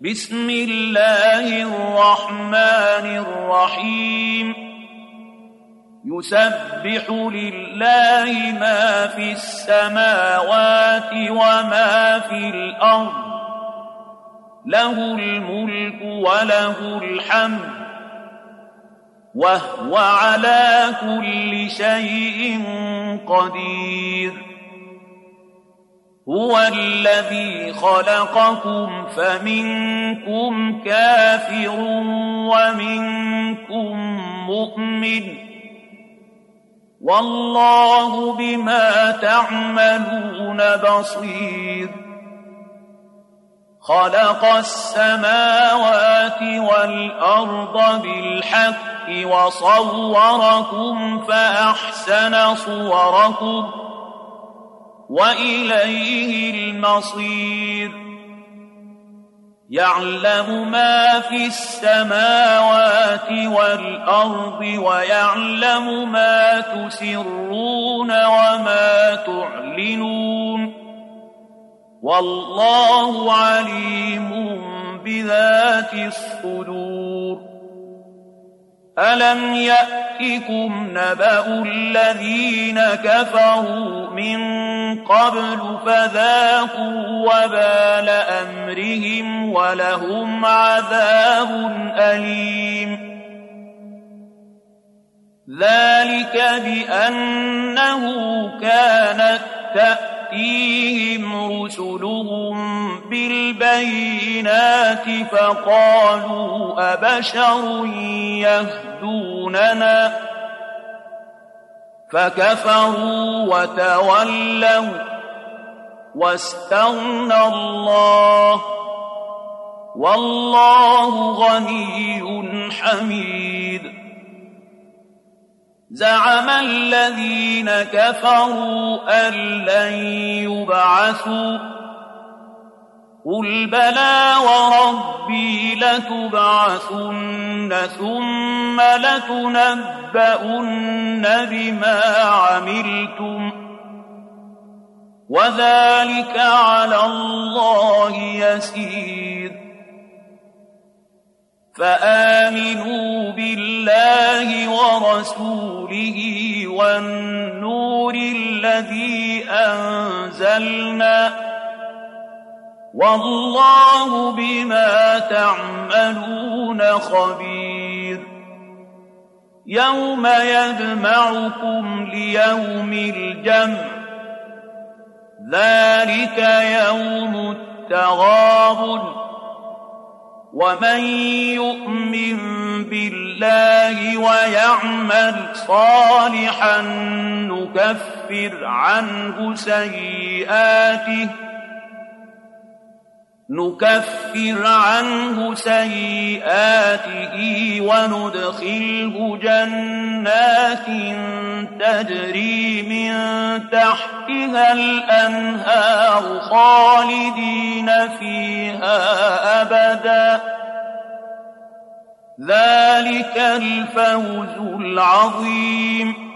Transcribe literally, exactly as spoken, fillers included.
بسم الله الرحمن الرحيم يسبح لله ما في السماوات وما في الأرض له الملك وله الحمد وهو على كل شيء قدير هو الذي خلقكم فمنكم كافر ومنكم مؤمن والله بما تعملون بصير خلق السماوات والأرض بالحق وصوركم فأحسن صوركم وإليه المصير يعلم ما في السماوات والأرض ويعلم ما تسرون وما تعلنون والله عليم بذات الصدور ألم يأتكم نبأ الذين كفروا من قبل فذاقوا وبال أمرهم ولهم عذاب أليم ذلك بأنه كانت تأتيهم رسلهم بالبينات فقالوا أبشر يهدوننا فكفروا وتولوا واستغنى الله والله غني حميد زعم الذين كفروا أن لن يبعثوا قل بلى وربي لتبعثن ثم لتنبؤن بما عملتم وذلك على الله يسير فآمنوا بالله ورسوله والنور الذي أنزلنا والله بما تعملون خبير يوم يجمعكم ليوم الجمع ذلك يوم التغابن ومن يؤمن بالله ويعمل صالحا نكفر عنه سيئاته نكفر عنه سيئاته وندخله جنات تجري من تحتها الأنهار خالدين فيها أبدا ذلك الفوز العظيم